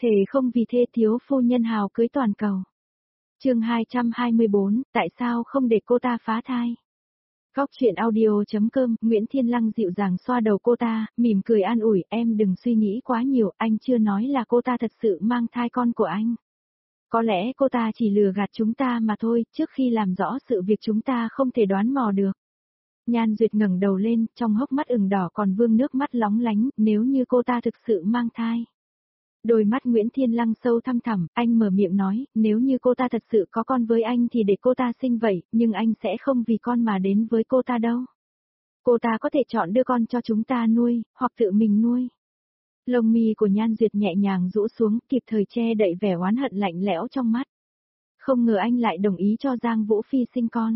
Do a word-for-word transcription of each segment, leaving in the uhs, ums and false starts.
Thề không vì thê thiếu phu nhân hào cưới toàn cầu. Chương hai trăm hai mươi bốn, tại sao không để cô ta phá thai? Góc truyện audio.com, Nguyễn Thiên Lăng dịu dàng xoa đầu cô ta, mỉm cười an ủi, em đừng suy nghĩ quá nhiều, anh chưa nói là cô ta thật sự mang thai con của anh. Có lẽ cô ta chỉ lừa gạt chúng ta mà thôi, trước khi làm rõ sự việc chúng ta không thể đoán mò được. Nhan Duyệt ngẩng đầu lên, trong hốc mắt ửng đỏ còn vương nước mắt lóng lánh, nếu như cô ta thực sự mang thai. Đôi mắt Nguyễn Thiên Lăng sâu thăm thẳm, anh mở miệng nói, nếu như cô ta thật sự có con với anh thì để cô ta sinh vậy, nhưng anh sẽ không vì con mà đến với cô ta đâu. Cô ta có thể chọn đưa con cho chúng ta nuôi, hoặc tự mình nuôi. Lông mi của Nhan Duyệt nhẹ nhàng rũ xuống, kịp thời che đậy vẻ oán hận lạnh lẽo trong mắt. Không ngờ anh lại đồng ý cho Giang Vũ Phi sinh con.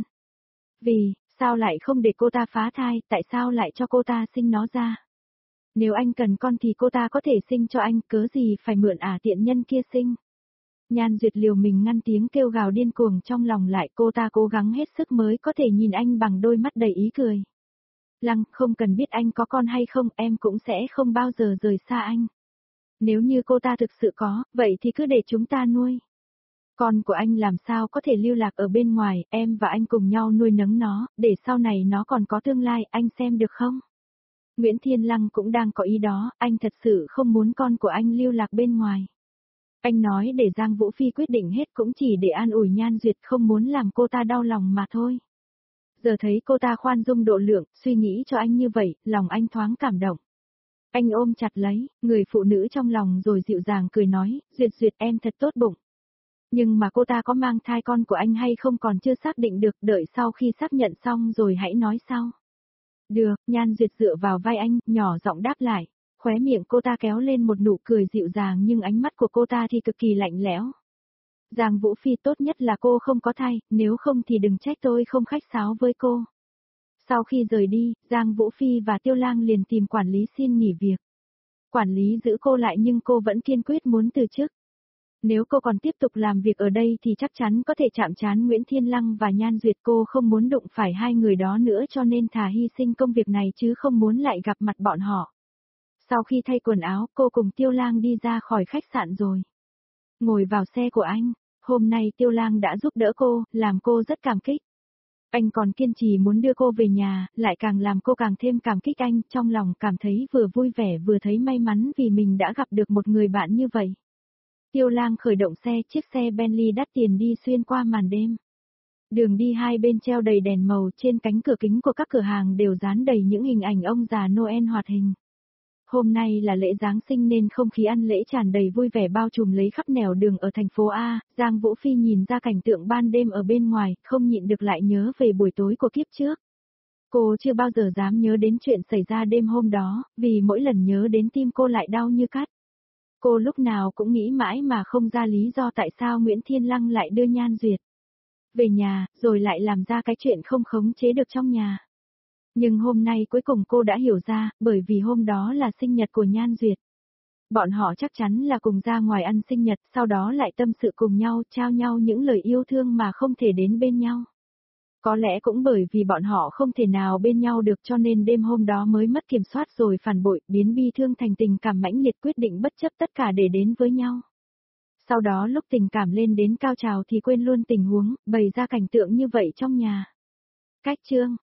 Vì, sao lại không để cô ta phá thai, tại sao lại cho cô ta sinh nó ra? Nếu anh cần con thì cô ta có thể sinh cho anh, cớ gì phải mượn ả tiện nhân kia sinh. Nhan Duyệt liều mình ngăn tiếng kêu gào điên cuồng trong lòng lại, cô ta cố gắng hết sức mới có thể nhìn anh bằng đôi mắt đầy ý cười. Lăng, không cần biết anh có con hay không, em cũng sẽ không bao giờ rời xa anh. Nếu như cô ta thực sự có, vậy thì cứ để chúng ta nuôi. Con của anh làm sao có thể lưu lạc ở bên ngoài, em và anh cùng nhau nuôi nấng nó, để sau này nó còn có tương lai, anh xem được không? Nguyễn Thiên Lăng cũng đang có ý đó, anh thật sự không muốn con của anh lưu lạc bên ngoài. Anh nói để Giang Vũ Phi quyết định hết cũng chỉ để an ủi Nhan Duyệt, không muốn làm cô ta đau lòng mà thôi. Giờ thấy cô ta khoan dung độ lượng, suy nghĩ cho anh như vậy, lòng anh thoáng cảm động. Anh ôm chặt lấy, người phụ nữ trong lòng rồi dịu dàng cười nói, Duyệt Duyệt em thật tốt bụng. Nhưng mà cô ta có mang thai con của anh hay không còn chưa xác định được, đợi sau khi xác nhận xong rồi hãy nói sau. Được, Nhan Duyệt dựa vào vai anh, nhỏ giọng đáp lại. Khóe miệng cô ta kéo lên một nụ cười dịu dàng nhưng ánh mắt của cô ta thì cực kỳ lạnh lẽo. Giang Vũ Phi, tốt nhất là cô không có thai, nếu không thì đừng trách tôi không khách sáo với cô. Sau khi rời đi, Giang Vũ Phi và Tiêu Lang liền tìm quản lý xin nghỉ việc. Quản lý giữ cô lại nhưng cô vẫn kiên quyết muốn từ chức. Nếu cô còn tiếp tục làm việc ở đây thì chắc chắn có thể chạm trán Nguyễn Thiên Lăng và Nhan Duyệt, cô không muốn đụng phải hai người đó nữa cho nên thà hy sinh công việc này chứ không muốn lại gặp mặt bọn họ. Sau khi thay quần áo, cô cùng Tiêu Lang đi ra khỏi khách sạn rồi. Ngồi vào xe của anh, hôm nay Tiêu Lang đã giúp đỡ cô, làm cô rất cảm kích. Anh còn kiên trì muốn đưa cô về nhà, lại càng làm cô càng thêm cảm kích anh, trong lòng cảm thấy vừa vui vẻ vừa thấy may mắn vì mình đã gặp được một người bạn như vậy. Tiêu Lang khởi động xe, chiếc xe Bentley đắt tiền đi xuyên qua màn đêm. Đường đi hai bên treo đầy đèn màu, trên cánh cửa kính của các cửa hàng đều dán đầy những hình ảnh ông già Noel hoạt hình. Hôm nay là lễ Giáng sinh nên không khí ăn lễ tràn đầy vui vẻ bao trùm lấy khắp nẻo đường ở thành phố A. Giang Vũ Phi nhìn ra cảnh tượng ban đêm ở bên ngoài, không nhịn được lại nhớ về buổi tối của kiếp trước. Cô chưa bao giờ dám nhớ đến chuyện xảy ra đêm hôm đó, vì mỗi lần nhớ đến tim cô lại đau như cắt. Cô lúc nào cũng nghĩ mãi mà không ra lý do tại sao Nguyễn Thiên Lăng lại đưa Nhan Duyệt về nhà, rồi lại làm ra cái chuyện không khống chế được trong nhà. Nhưng hôm nay cuối cùng cô đã hiểu ra, bởi vì hôm đó là sinh nhật của Nhan Duyệt. Bọn họ chắc chắn là cùng ra ngoài ăn sinh nhật, sau đó lại tâm sự cùng nhau, trao nhau những lời yêu thương mà không thể đến bên nhau. Có lẽ cũng bởi vì bọn họ không thể nào bên nhau được cho nên đêm hôm đó mới mất kiểm soát rồi phản bội, biến bi thương thành tình cảm mãnh liệt, quyết định bất chấp tất cả để đến với nhau. Sau đó lúc tình cảm lên đến cao trào thì quên luôn tình huống, bày ra cảnh tượng như vậy trong nhà. Cách chương